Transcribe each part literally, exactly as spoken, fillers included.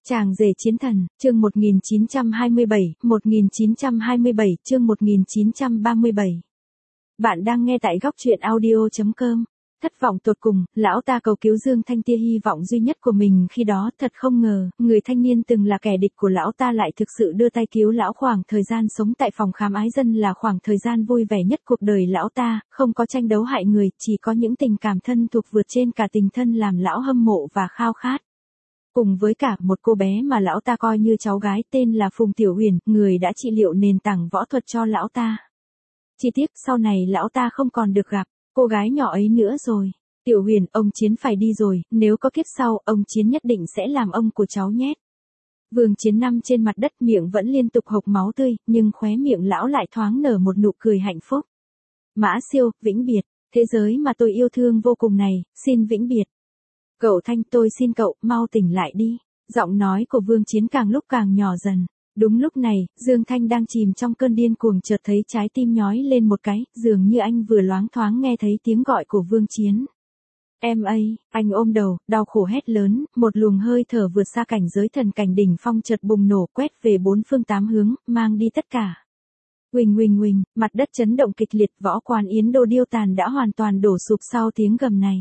Chàng rể chiến thần, chương một nghìn chín trăm hai mươi bảy, một nghìn chín trăm hai mươi bảy, chương một nghìn chín trăm ba mươi bảy. Bạn đang nghe tại góc truyện audio chấm com. Thất vọng tột cùng, lão ta cầu cứu Dương Thanh, tia hy vọng duy nhất của mình khi đó. Thật không ngờ, người thanh niên từng là kẻ địch của lão ta lại thực sự đưa tay cứu lão. Khoảng thời gian sống tại phòng khám ái dân là khoảng thời gian vui vẻ nhất cuộc đời lão ta, không có tranh đấu hại người, chỉ có những tình cảm thân thuộc vượt trên cả tình thân làm lão hâm mộ và khao khát. Cùng với cả một cô bé mà lão ta coi như cháu gái tên là Phùng Tiểu Huyền, người đã trị liệu nền tảng võ thuật cho lão ta. Chi tiết sau này lão ta không còn được gặp cô gái nhỏ ấy nữa rồi. Tiểu Huyền, ông Chiến phải đi rồi, nếu có kiếp sau, ông Chiến nhất định sẽ làm ông của cháu nhét. Vương Chiến nằm trên mặt đất, miệng vẫn liên tục hộc máu tươi, nhưng khóe miệng lão lại thoáng nở một nụ cười hạnh phúc. Mã Siêu, vĩnh biệt, thế giới mà tôi yêu thương vô cùng này, xin vĩnh biệt. Cậu Thanh, tôi xin cậu, mau tỉnh lại đi. Giọng nói của Vương Chiến càng lúc càng nhỏ dần. Đúng lúc này, Dương Thanh đang chìm trong cơn điên cuồng chợt thấy trái tim nhói lên một cái, dường như anh vừa loáng thoáng nghe thấy tiếng gọi của Vương Chiến. Em ơi, anh ôm đầu, đau khổ hét lớn, một luồng hơi thở vượt xa cảnh giới thần cảnh đỉnh phong chợt bùng nổ, quét về bốn phương tám hướng, mang đi tất cả. Huỳnh huỳnh huỳnh, mặt đất chấn động kịch liệt, võ quán Yến Đô Điêu Tàn đã hoàn toàn đổ sụp sau tiếng gầm này.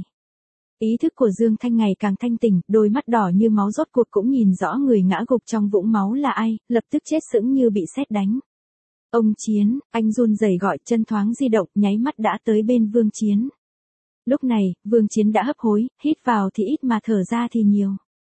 Ý thức của Dương Thanh ngày càng thanh tỉnh, đôi mắt đỏ như máu rốt cuộc cũng nhìn rõ người ngã gục trong vũng máu là ai, lập tức chết sững như bị sét đánh. Ông Chiến, anh run rẩy gọi, chân thoáng di động, nháy mắt đã tới bên Vương Chiến. Lúc này, Vương Chiến đã hấp hối, hít vào thì ít mà thở ra thì nhiều.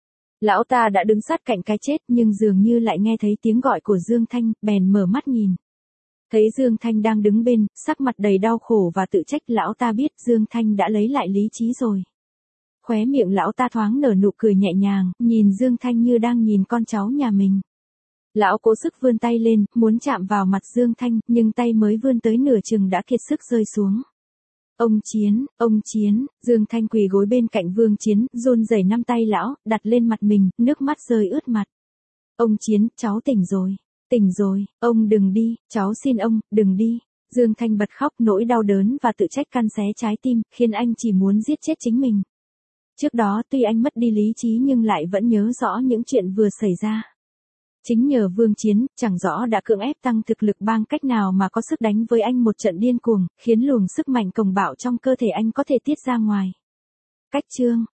Lão ta đã đứng sát cạnh cái chết nhưng dường như lại nghe thấy tiếng gọi của Dương Thanh, bèn mở mắt nhìn. Thấy Dương Thanh đang đứng bên, sắc mặt đầy đau khổ và tự trách, lão ta biết Dương Thanh đã lấy lại lý trí rồi. Khóe miệng lão ta thoáng nở nụ cười nhẹ nhàng, nhìn Dương Thanh như đang nhìn con cháu nhà mình. Lão cố sức vươn tay lên, muốn chạm vào mặt Dương Thanh, nhưng tay mới vươn tới nửa chừng đã kiệt sức rơi xuống. Ông Chiến, ông Chiến, Dương Thanh quỳ gối bên cạnh Vương Chiến, run rẩy năm tay lão, đặt lên mặt mình, nước mắt rơi ướt mặt. Ông Chiến, cháu tỉnh rồi, tỉnh rồi, ông đừng đi, cháu xin ông, đừng đi. Dương Thanh bật khóc, nỗi đau đớn và tự trách căn xé trái tim, khiến anh chỉ muốn giết chết chính mình. Trước đó tuy anh mất đi lý trí nhưng lại vẫn nhớ rõ những chuyện vừa xảy ra. Chính nhờ Vương Chiến, chẳng rõ đã cưỡng ép tăng thực lực bằng cách nào mà có sức đánh với anh một trận điên cuồng, khiến luồng sức mạnh cuồng bạo trong cơ thể anh có thể tiết ra ngoài. Cách chương,